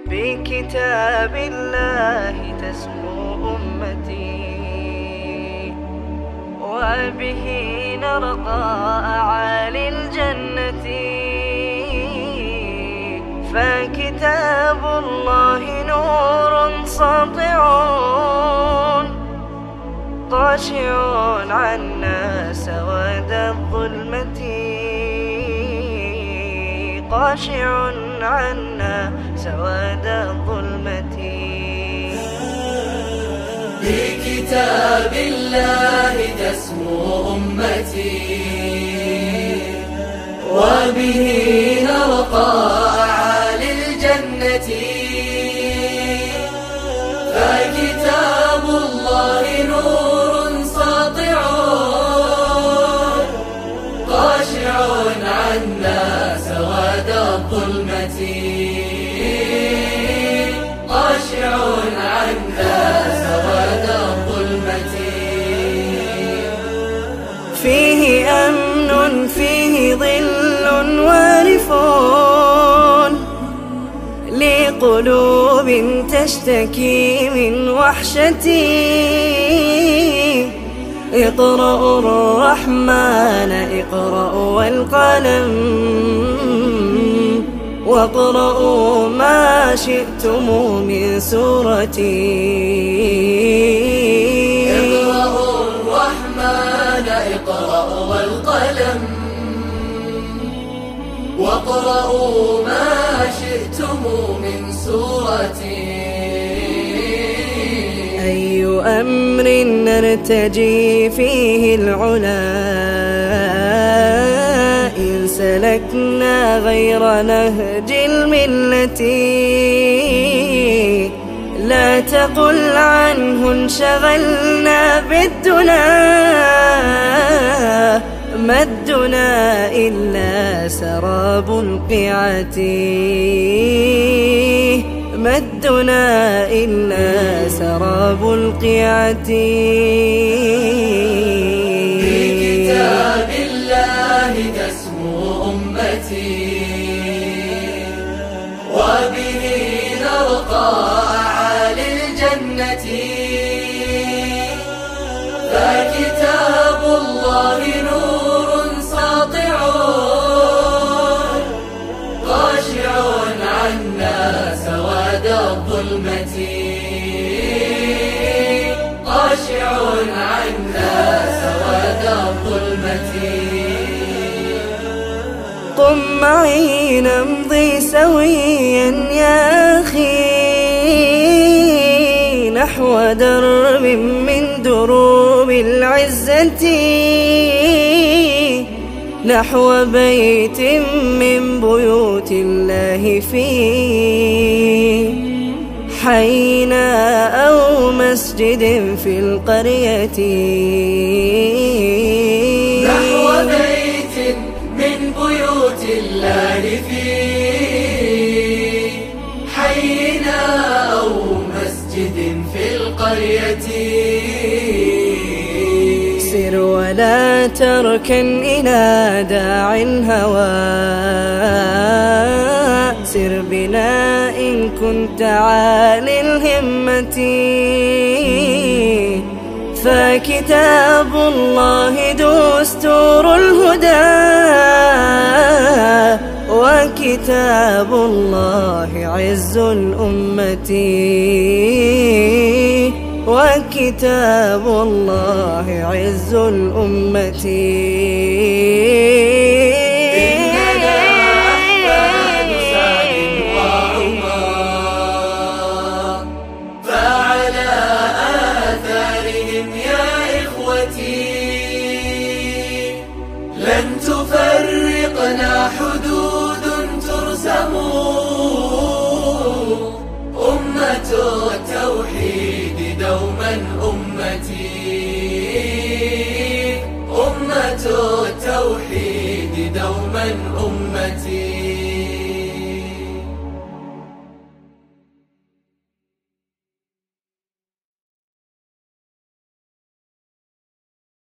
بكتاب الله تسمو أمتي، وبه نرقى أعالي الجنة. فكتاب الله نور ساطع طاشع عنا سواد الظلمة، قاشع عنا سواد الظلمة. بكتاب الله تسمو أمتي، وبه نرقى أعالي الجنة. فكتاب الله نور ساطع قاشع عنا سواد الظلمة، قاشع عنا سواد الظلمة. فيه أمن فيه ظل وارف لقلوب تشتكي من وحشتي. اقرأوا الرحمن اقرأوا والقلم، واقرأوا ما شئتم من سورتي. اقرأوا الرحمن اقرأوا والقلم، واقرأوا ما شئتم من سورتي. أي أمر نرتجي فيه العلا إن سلكنا غير نهج الملة. لا تقل عنه انشغلنا بالدنا، ما الدنا إلا سراب القيعة، ما الدنا إلا سراب القيعة. بكتاب الله تسمو أمتي، وبه نرقى أعالي الجنة. فكتاب الله نور ساطع قاشع عنا سواد الظلمة، قاشع عنا سواد الظلمة. قم معي نمضي سويا يا أخي نحو درب من دروب العزة، نحو بيت من بيوت الله فيه حينا أو مسجد في القرية. نحو بيت من بيوت الله فيه حينا أو مسجد في القرية. سر ولا تركن إلى داع الهوى، سر بنا إن كنت عالي الهمة. فكتاب الله دستور الهدى، وكتاب الله عز الأمة، وكتاب الله عز الأمة. إننا أحفاد سعد وعمر، فعلى آثارهم يا إخوتي لن تفرقنا حدود ترسم. أمة التوحيد دوما أمتي، أمة التوحيد دوما أمتي.